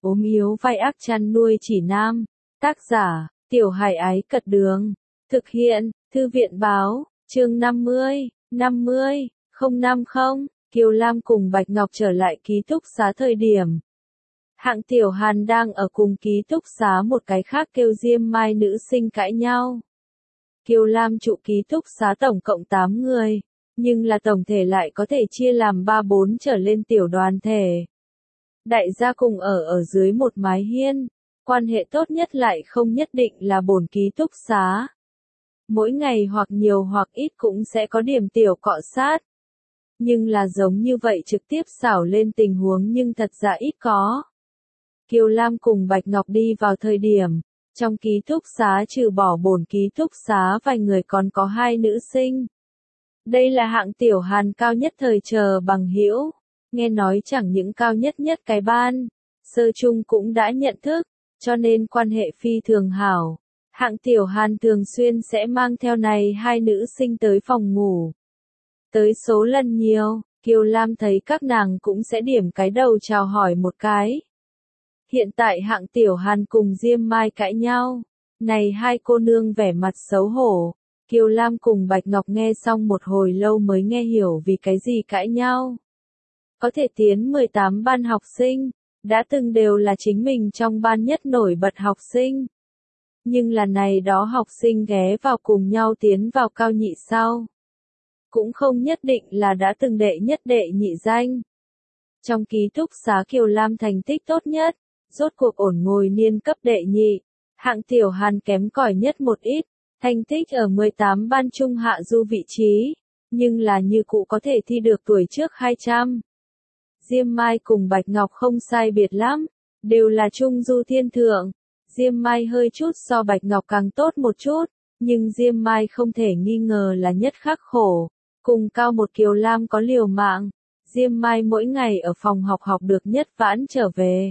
ốm yếu vai ác chăn nuôi chỉ nam. Tác giả, Tiểu Hải Ái Cật Đường. Thực hiện, Thư viện Báo, chương 50, 050, Kiều Lam cùng Bạch Ngọc trở lại ký túc xá thời điểm. Hạng Tiểu Hàn đang ở cùng ký túc xá một cái khác kêu Diêm Mai nữ sinh cãi nhau. Kiều Lam trụ ký túc xá tổng cộng 8 người, nhưng là tổng thể lại có thể chia làm 3-4 trở lên tiểu đoàn thể. Đại gia cùng ở dưới một mái hiên, quan hệ tốt nhất lại không nhất định là bổn ký túc xá. Mỗi ngày hoặc nhiều hoặc ít cũng sẽ có điểm tiểu cọ sát. Nhưng là giống như vậy trực tiếp xảo lên tình huống nhưng thật ra ít có. Kiều Lam cùng Bạch Ngọc đi vào thời điểm, trong ký túc xá trừ bỏ bổn ký túc xá vài người còn có 2 nữ sinh. Đây là Hạng Tiểu Hàn cao nhất thời chờ bằng hữu, nghe nói chẳng những cao nhất cái ban, sơ chung cũng đã nhận thức, cho nên quan hệ phi thường hảo. Hạng Tiểu Hàn thường xuyên sẽ mang theo này 2 nữ sinh tới phòng ngủ. Tới số lần nhiều, Kiều Lam thấy các nàng cũng sẽ điểm cái đầu chào hỏi một cái. Hiện tại Hạng Tiểu Hàn cùng Diêm Mai cãi nhau, này 2 cô nương vẻ mặt xấu hổ. Kiều Lam cùng Bạch Ngọc nghe xong một hồi lâu mới nghe hiểu vì cái gì cãi nhau. Có thể tiến 18 ban học sinh, đã từng đều là chính mình trong ban nhất nổi bật học sinh. Nhưng là này đó học sinh ghé vào cùng nhau tiến vào cao nhị sau. Cũng không nhất định là đã từng đệ nhất đệ nhị danh. Trong ký túc xá Kiều Lam thành tích tốt nhất, rốt cuộc ổn ngồi niên cấp đệ nhị. Hạng Tiểu Hàn kém cỏi nhất một ít, thành tích ở 18 ban trung hạ du vị trí, nhưng là như cũ có thể thi được tuổi trước 200. Diêm Mai cùng Bạch Ngọc không sai biệt lắm, đều là trung du thiên thượng. Diêm Mai hơi chút so Bạch Ngọc càng tốt một chút, nhưng Diêm Mai không thể nghi ngờ là nhất khắc khổ. Cùng cao một Kiều Lam có liều mạng, Diêm Mai mỗi ngày ở phòng học được nhất vãn trở về.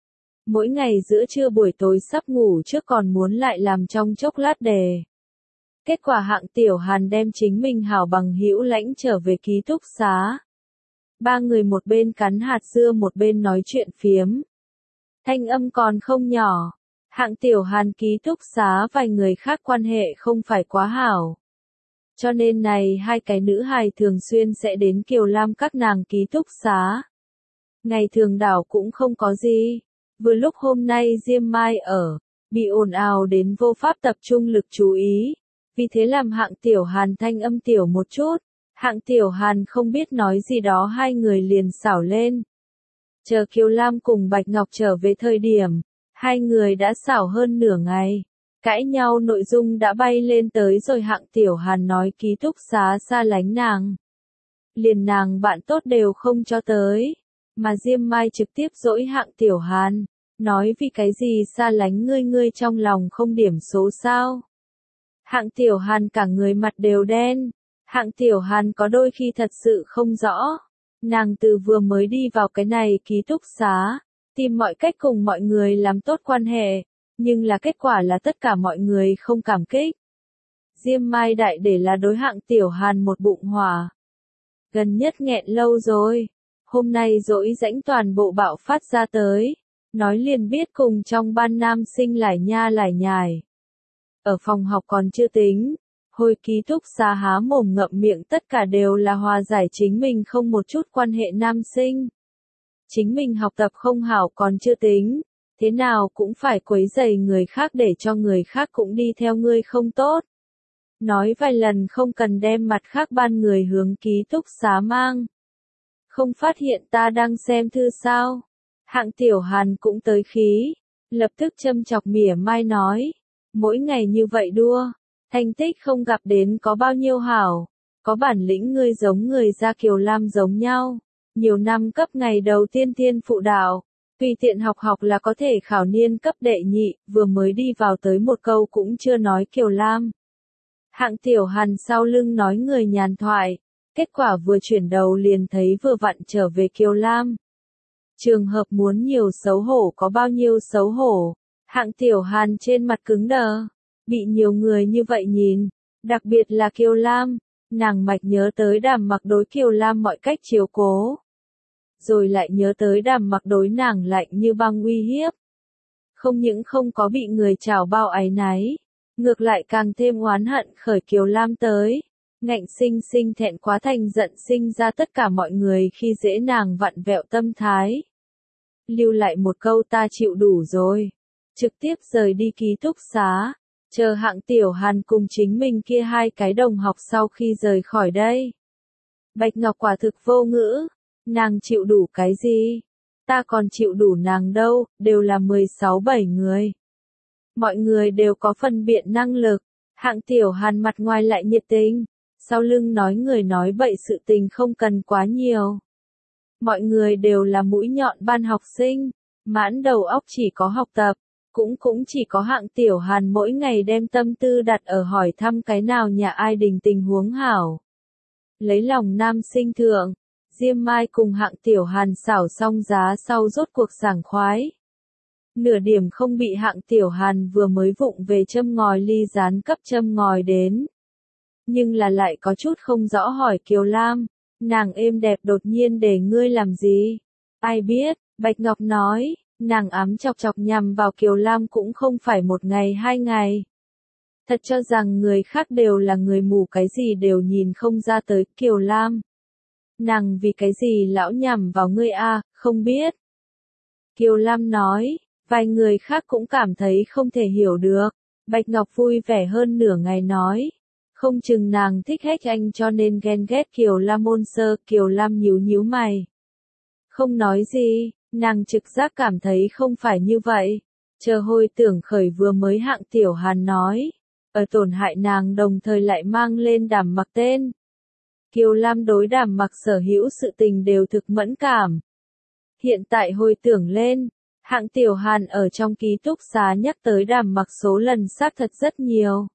Mỗi ngày giữa trưa buổi tối sắp ngủ trước còn muốn lại làm trong chốc lát đề. Kết quả Hạng Tiểu Hàn đem chính mình hảo bằng hữu lãnh trở về ký túc xá. 3 người một bên cắn hạt dưa một bên nói chuyện phiếm. Thanh âm còn không nhỏ. Hạng Tiểu Hàn ký túc xá vài người khác quan hệ không phải quá hảo. Cho nên này 2 cái nữ hài thường xuyên sẽ đến Kiều Lam các nàng ký túc xá. Ngày thường đảo cũng không có gì. Vừa lúc hôm nay Diêm Mai ở, bị ồn ào đến vô pháp tập trung lực chú ý. Vì thế làm Hạng Tiểu Hàn thanh âm tiểu một chút. Hạng Tiểu Hàn không biết nói gì đó 2 người liền xảo lên. Chờ Kiều Lam cùng Bạch Ngọc trở về thời điểm, 2 người đã xảo hơn nửa ngày. Cãi nhau nội dung đã bay lên tới rồi Hạng Tiểu Hàn nói ký túc xá xa lánh nàng. Liền nàng bạn tốt đều không cho tới. Mà Diêm Mai trực tiếp dỗi Hạng Tiểu Hàn. Nói vì cái gì xa lánh ngươi trong lòng không điểm số sao. Hạng Tiểu Hàn cả người mặt đều đen. Hạng Tiểu Hàn có đôi khi thật sự không rõ. Nàng từ vừa mới đi vào cái này ký túc xá, tìm mọi cách cùng mọi người làm tốt quan hệ, nhưng là kết quả là tất cả mọi người không cảm kích. Diêm Mai đại để là đối Hạng Tiểu Hàn một bụng hỏa. Gần nhất nghẹn lâu rồi, hôm nay dỗi rãnh toàn bộ bạo phát ra tới, nói liền biết cùng trong ban nam sinh lải nha lải nhải. Ở phòng học còn chưa tính. Hồi ký túc xá há mồm ngậm miệng tất cả đều là hòa giải chính mình không một chút quan hệ nam sinh. Chính mình học tập không hảo còn chưa tính, thế nào cũng phải quấy rầy người khác để cho người khác cũng đi theo ngươi không tốt. Nói vài lần không cần đem mặt khác ban người hướng ký túc xá mang. Không phát hiện ta đang xem thư sao? Hạng Tiểu Hàn cũng tới khí, lập tức châm chọc mỉa mai nói, mỗi ngày như vậy đua. Thành tích không gặp đến có bao nhiêu hảo, có bản lĩnh ngươi giống người ra Kiều Lam giống nhau, nhiều năm cấp ngày đầu tiên thiên phụ đạo, tùy tiện học là có thể khảo niên cấp đệ nhị, vừa mới đi vào tới một câu cũng chưa nói Kiều Lam. Hạng Tiểu Hàn sau lưng nói người nhàn thoại, kết quả vừa chuyển đầu liền thấy vừa vặn trở về Kiều Lam. Trường hợp muốn nhiều xấu hổ có bao nhiêu xấu hổ, Hạng Tiểu Hàn trên mặt cứng đờ. Bị nhiều người như vậy nhìn, đặc biệt là Kiều Lam, nàng mạch nhớ tới Đàm Mặc đối Kiều Lam mọi cách chiếu cố. rồi lại nhớ tới Đàm Mặc đối nàng lạnh như băng uy hiếp. Không những không có bị người chào bao áy náy, ngược lại càng thêm oán hận khởi Kiều Lam tới. Ngạnh sinh sinh thẹn quá thành giận sinh ra tất cả mọi người khi dễ nàng vặn vẹo tâm thái. Lưu lại một câu ta chịu đủ rồi. Trực tiếp rời đi ký túc xá. Chờ Hạng Tiểu Hàn cùng chính mình kia hai cái đồng học sau khi rời khỏi đây. Bạch Ngọc quả thực vô ngữ. Nàng chịu đủ cái gì? Ta còn chịu đủ nàng đâu, đều là 16-17 người. Mọi người đều có phân biện năng lực. Hạng Tiểu Hàn mặt ngoài lại nhiệt tình. Sau lưng nói người nói bậy sự tình không cần quá nhiều. Mọi người đều là mũi nhọn ban học sinh, mãn đầu óc chỉ có học tập, cũng chỉ có Hạng Tiểu Hàn mỗi ngày đem tâm tư đặt ở hỏi thăm cái nào nhà ai đình tình huống hảo. Lấy lòng nam sinh thượng, Diêm Mai cùng Hạng Tiểu Hàn xảo xong giá sau rốt cuộc sảng khoái. Nửa điểm không bị Hạng Tiểu Hàn vừa mới vụng về châm ngòi ly gián cấp châm ngòi đến. Nhưng là lại có chút không rõ hỏi Kiều Lam, nàng êm đẹp đột nhiên để ngươi làm gì? Ai biết, Bạch Ngọc nói, nàng ám chọc chọc nhằm vào Kiều Lam cũng không phải một ngày hai ngày. Thật cho rằng người khác đều là người mù cái gì đều nhìn không ra tới Kiều Lam. Nàng vì cái gì lão nhằm vào ngươi a, không biết. Kiều Lam nói, vài người khác cũng cảm thấy không thể hiểu được. Bạch Ngọc vui vẻ hơn nửa ngày nói. Không chừng nàng thích hết anh cho nên ghen ghét Kiều Lam môn sơ, Kiều Lam nhíu nhíu mày. Không nói gì, nàng trực giác cảm thấy không phải như vậy. Chờ hồi tưởng khởi vừa mới Hạng Tiểu Hàn nói, ở tổn hại nàng đồng thời lại mang lên Đàm Mặc tên. Kiều Lam đối Đàm Mặc sở hữu sự tình đều thực mẫn cảm. Hiện tại hồi tưởng lên, Hạng Tiểu Hàn ở trong ký túc xá nhắc tới Đàm Mặc số lần xác thật rất nhiều.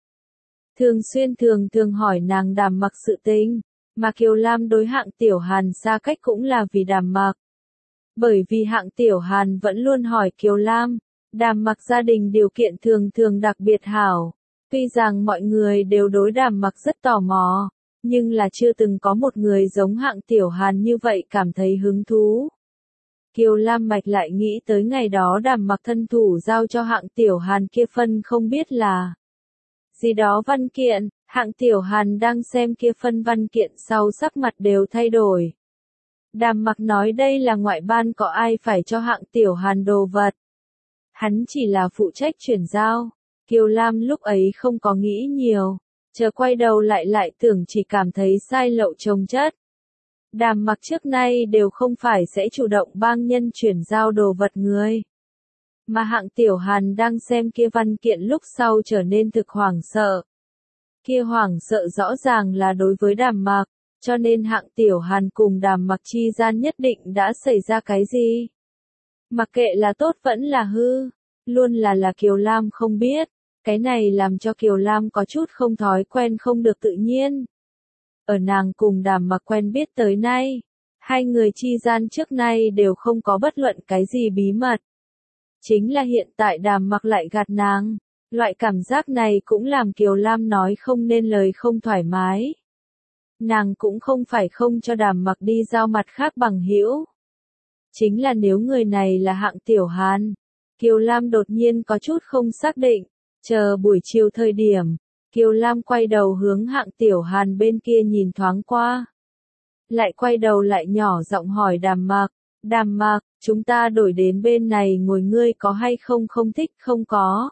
Thường hỏi nàng Đàm Mặc sự tình, mà Kiều Lam đối Hạng Tiểu Hàn xa cách cũng là vì Đàm Mặc. Bởi vì Hạng Tiểu Hàn vẫn luôn hỏi Kiều Lam, Đàm Mặc gia đình điều kiện thường đặc biệt hảo. Tuy rằng mọi người đều đối Đàm Mặc rất tò mò, nhưng là chưa từng có một người giống Hạng Tiểu Hàn như vậy cảm thấy hứng thú. Kiều Lam mạch lại nghĩ tới ngày đó Đàm Mặc thân thủ giao cho Hạng Tiểu Hàn kia phân không biết là gì đó văn kiện, Hạng Tiểu Hàn đang xem kia phân văn kiện sau sắc mặt đều thay đổi. Đàm Mặc nói đây là ngoại ban có ai phải cho Hạng Tiểu Hàn đồ vật. Hắn chỉ là phụ trách chuyển giao. Kiều Lam lúc ấy không có nghĩ nhiều, chờ quay đầu lại tưởng chỉ cảm thấy sai lậu chồng chất. Đàm Mặc trước nay đều không phải sẽ chủ động bang nhân chuyển giao đồ vật người. Mà Hạng Tiểu Hàn đang xem kia văn kiện lúc sau trở nên thực hoảng sợ. Kia hoảng sợ rõ ràng là đối với Đàm Mặc, cho nên Hạng Tiểu Hàn cùng Đàm Mặc chi gian nhất định đã xảy ra cái gì. Mặc kệ là tốt vẫn là hư, luôn là Kiều Lam không biết, cái này làm cho Kiều Lam có chút không thói quen không được tự nhiên. Ở nàng cùng Đàm Mặc quen biết tới nay, hai người chi gian trước nay đều không có bất luận cái gì bí mật. Chính là hiện tại Đàm Mặc lại gạt nàng, loại cảm giác này cũng làm Kiều Lam nói không nên lời không thoải mái. Nàng cũng không phải không cho Đàm Mặc đi giao mặt khác bằng hữu. Chính là nếu người này là Hạng Tiểu Hàn, Kiều Lam đột nhiên có chút không xác định, chờ buổi chiều thời điểm, Kiều Lam quay đầu hướng Hạng Tiểu Hàn bên kia nhìn thoáng qua. Lại quay đầu lại nhỏ giọng hỏi Đàm Mặc, chúng ta đổi đến bên này ngồi ngươi có hay không không thích không có.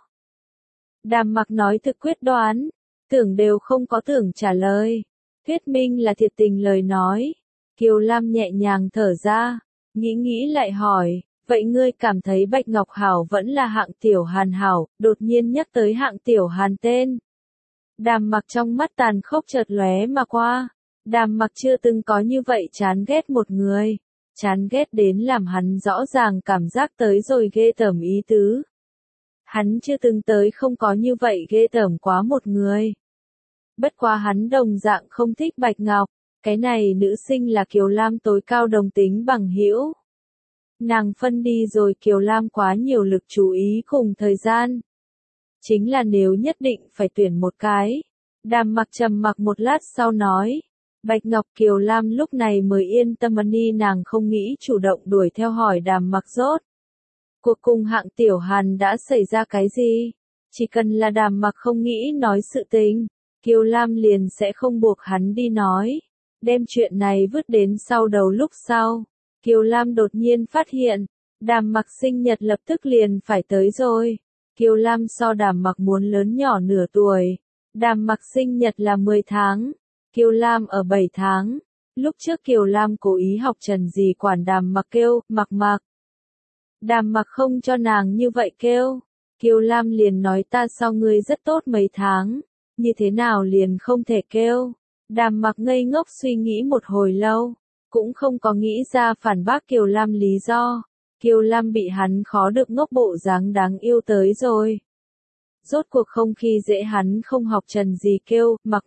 Đàm Mặc nói thực quyết đoán, tưởng đều không có tưởng trả lời. Thuyết minh là thiệt tình lời nói. Kiều Lam nhẹ nhàng thở ra, nghĩ lại hỏi, vậy ngươi cảm thấy Bạch Ngọc hảo vẫn là Hạng Tiểu Hàn hảo, đột nhiên nhắc tới Hạng Tiểu Hàn tên. Đàm Mặc trong mắt tàn khốc chợt lóe mà qua. Đàm Mặc chưa từng có như vậy chán ghét một người. Chán ghét đến làm hắn rõ ràng cảm giác tới rồi ghê tởm ý tứ. Hắn chưa từng tới không có như vậy ghê tởm quá một người. Bất quá hắn đồng dạng không thích Bạch Ngọc, cái này nữ sinh là Kiều Lam tối cao đồng tính bằng hữu. Nàng phân đi rồi Kiều Lam quá nhiều lực chú ý cùng thời gian. Chính là nếu nhất định phải tuyển một cái. Đàm Mặc trầm mặc một lát sau nói, Bạch Ngọc Kiều Lam lúc này mới yên tâm đi, nàng không nghĩ chủ động đuổi theo hỏi Đàm Mặc rốt cuộc cùng Hạng Tiểu Hàn đã xảy ra cái gì. Chỉ cần là Đàm Mặc không nghĩ nói sự tình, Kiều Lam liền sẽ không buộc hắn đi nói. Đem chuyện này vứt đến sau đầu. Lúc sau, Kiều Lam đột nhiên phát hiện, Đàm Mặc sinh nhật lập tức liền phải tới rồi. Kiều Lam so Đàm Mặc muốn lớn nhỏ nửa tuổi. Đàm Mặc sinh nhật là 10 tháng, Kiều Lam ở 7 tháng. Lúc trước Kiều Lam cố ý học Trần Dì quản Đàm Mặc kêu, Mặc. Đàm Mặc không cho nàng như vậy kêu. Kiều Lam liền nói ta so ngươi rất tốt mấy tháng, như thế nào liền không thể kêu. Đàm Mặc ngây ngốc suy nghĩ một hồi lâu, cũng không có nghĩ ra phản bác Kiều Lam lý do. Kiều Lam bị hắn khó được ngốc bộ dáng đáng yêu tới rồi. Rốt cuộc không khi dễ hắn không học Trần Dì kêu, Mặc.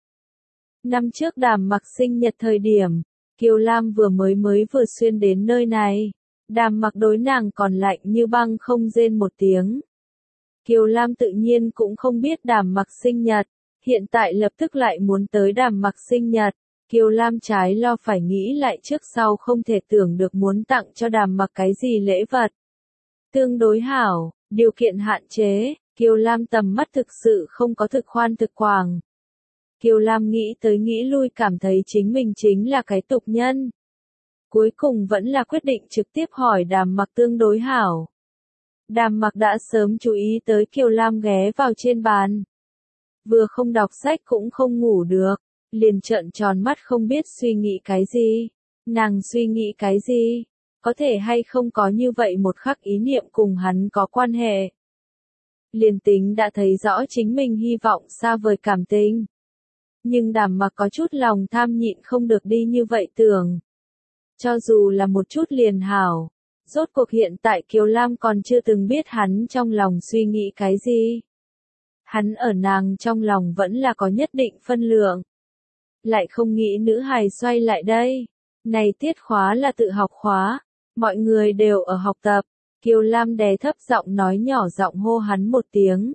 Năm trước Đàm Mặc sinh nhật thời điểm, Kiều Lam mới vừa xuyên đến nơi này. Đàm Mặc đối nàng còn lạnh như băng không rên một tiếng. Kiều Lam tự nhiên cũng không biết Đàm Mặc sinh nhật, hiện tại lập tức lại muốn tới Đàm Mặc sinh nhật. Kiều Lam trái lo phải nghĩ lại trước sau không thể tưởng được muốn tặng cho Đàm Mặc cái gì lễ vật. Tương đối hảo, điều kiện hạn chế, Kiều Lam tầm mắt thực sự không có thực khoan thực quảng. Kiều Lam nghĩ tới nghĩ lui cảm thấy chính mình chính là cái tục nhân. Cuối cùng vẫn là quyết định trực tiếp hỏi Đàm Mặc tương đối hảo. Đàm Mặc đã sớm chú ý tới Kiều Lam ghé vào trên bàn. Vừa không đọc sách cũng không ngủ được, liền trợn tròn mắt không biết suy nghĩ cái gì. Nàng suy nghĩ cái gì? Có thể hay không có như vậy một khắc ý niệm cùng hắn có quan hệ. Liền tính đã thấy rõ chính mình hy vọng xa vời cảm tình. Nhưng Đàm Mặc có chút lòng tham nhịn không được đi như vậy tưởng. Cho dù là một chút liền hảo. Rốt cuộc hiện tại Kiều Lam còn chưa từng biết hắn trong lòng suy nghĩ cái gì. Hắn ở nàng trong lòng vẫn là có nhất định phân lượng. Lại không nghĩ nữ hài xoay lại đây. Này tiết khóa là tự học khóa. Mọi người đều ở học tập. Kiều Lam đè thấp giọng nói nhỏ giọng hô hắn một tiếng.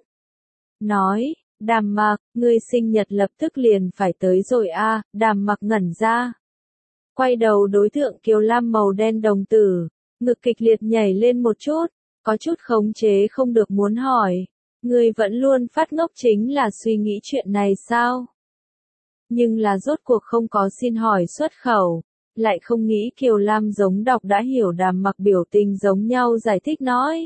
Nói, Đàm Mặc, ngươi sinh nhật lập tức liền phải tới rồi a. Đàm Mặc ngẩn ra. Quay đầu đối tượng Kiều Lam màu đen đồng tử. Ngực kịch liệt nhảy lên một chút, có chút khống chế không được muốn hỏi. Ngươi vẫn luôn phát ngốc chính là suy nghĩ chuyện này sao? Nhưng là rốt cuộc không có xin hỏi xuất khẩu. Lại không nghĩ Kiều Lam giống đọc đã hiểu Đàm Mặc biểu tình giống nhau giải thích nói.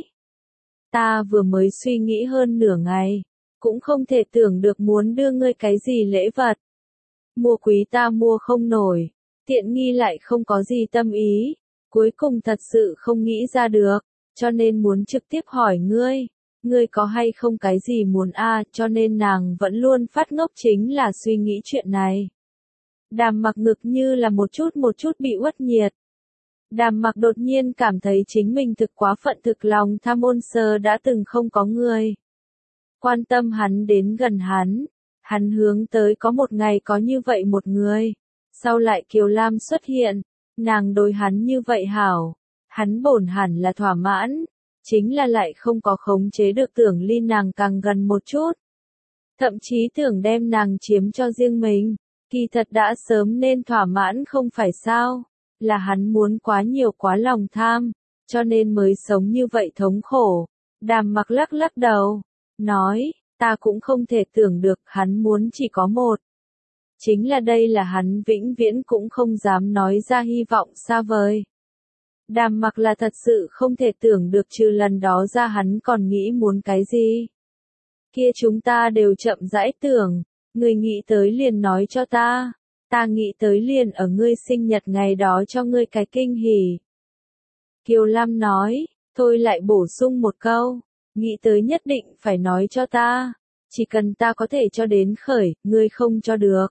Ta vừa mới suy nghĩ hơn nửa ngày, cũng không thể tưởng được muốn đưa ngươi cái gì lễ vật. Mua quý ta mua không nổi, tiện nghi lại không có gì tâm ý. Cuối cùng thật sự không nghĩ ra được, cho nên muốn trực tiếp hỏi ngươi có hay không cái gì muốn cho nên nàng vẫn luôn phát ngốc chính là suy nghĩ chuyện này. Đàm Mặc ngực như là một chút bị uất nhiệt. Đàm Mặc đột nhiên cảm thấy chính mình thực quá phận thực lòng tham ôn sơ đã từng không có người quan tâm hắn đến gần hắn hướng tới có một ngày có như vậy một người. Sau lại Kiều Lam xuất hiện. Nàng đối hắn như vậy hảo, hắn bổn hẳn là thỏa mãn, chính là lại không có khống chế được tưởng ly nàng càng gần một chút. Thậm chí tưởng đem nàng chiếm cho riêng mình, kỳ thật đã sớm nên thỏa mãn không phải sao, là hắn muốn quá nhiều quá lòng tham, cho nên mới sống như vậy thống khổ. Đàm Mặc lắc đầu, nói, ta cũng không thể tưởng được hắn muốn chỉ có một. Chính là đây là hắn vĩnh viễn cũng không dám nói ra hy vọng xa vời. Đàm Mặc là thật sự không thể tưởng được trừ lần đó ra hắn còn nghĩ muốn cái gì. Kia chúng ta đều chậm rãi tưởng, người nghĩ tới liền nói cho ta nghĩ tới liền ở ngươi sinh nhật ngày đó cho ngươi cái kinh hỉ. Kiều Lam nói, thôi lại bổ sung một câu, nghĩ tới nhất định phải nói cho ta, chỉ cần ta có thể cho đến khởi, ngươi không cho được.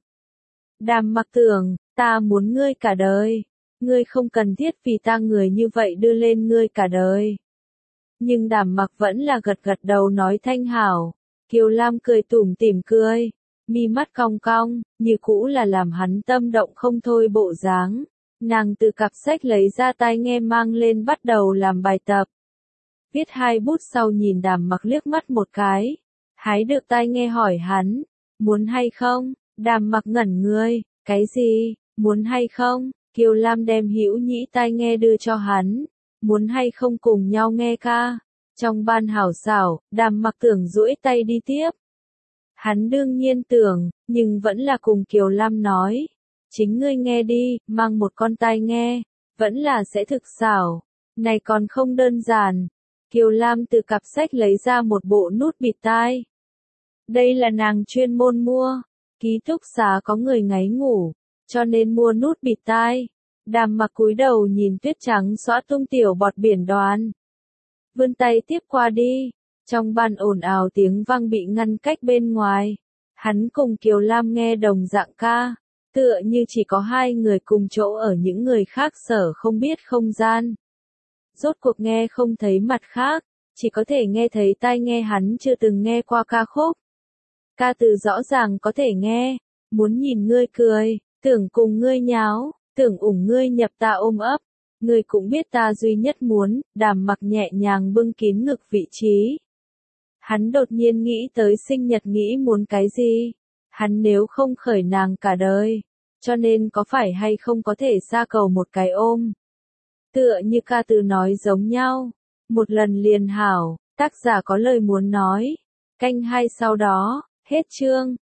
Đàm Mặc tưởng, ta muốn ngươi cả đời. Ngươi không cần thiết vì ta người như vậy đưa lên ngươi cả đời. Nhưng Đàm Mặc vẫn là gật đầu nói thanh hảo. Kiều Lam cười tủm tỉm cười. Mi mắt cong cong, như cũ là làm hắn tâm động không thôi bộ dáng. Nàng từ cặp sách lấy ra tai nghe mang lên bắt đầu làm bài tập. Viết 2 bút sau nhìn Đàm Mặc liếc mắt một cái. Hái được tai nghe hỏi hắn. Muốn hay không? Đàm Mặc ngẩn người. Cái gì, muốn hay không? Kiều Lam đem hữu nhĩ tai nghe đưa cho hắn. Muốn hay không cùng nhau nghe ca? Trong ban hảo xảo, Đàm Mặc tưởng duỗi tay đi tiếp. Hắn đương nhiên tưởng, nhưng vẫn là cùng Kiều Lam nói. Chính ngươi nghe đi, mang một con tai nghe, vẫn là sẽ thực xảo. Này còn không đơn giản. Kiều Lam từ cặp sách lấy ra một bộ nút bịt tai. Đây là nàng chuyên môn mua. Ký túc xá có người ngáy ngủ, cho nên mua nút bịt tai. Đàm Mặc cúi đầu nhìn tuyết trắng xõa tung tiểu bọt biển đoàn. Vươn tay tiếp qua đi. Trong ban ồn ào tiếng vang bị ngăn cách bên ngoài. Hắn cùng Kiều Lam nghe đồng dạng ca. Tựa như chỉ có hai người cùng chỗ ở những người khác sở không biết không gian. Rốt cuộc nghe không thấy mặt khác, chỉ có thể nghe thấy tai nghe hắn chưa từng nghe qua ca khúc. Ca từ rõ ràng có thể nghe, muốn nhìn ngươi cười, tưởng cùng ngươi nháo, tưởng ủng ngươi nhập ta ôm ấp. Ngươi cũng biết ta duy nhất muốn, Đàm Mặc nhẹ nhàng bưng kín ngực vị trí. Hắn đột nhiên nghĩ tới sinh nhật nghĩ muốn cái gì. Hắn nếu không khởi nàng cả đời, cho nên có phải hay không có thể xa cầu một cái ôm. Tựa như ca từ nói giống nhau, một lần liền hảo, tác giả có lời muốn nói. Canh 2 sau đó, hết chương.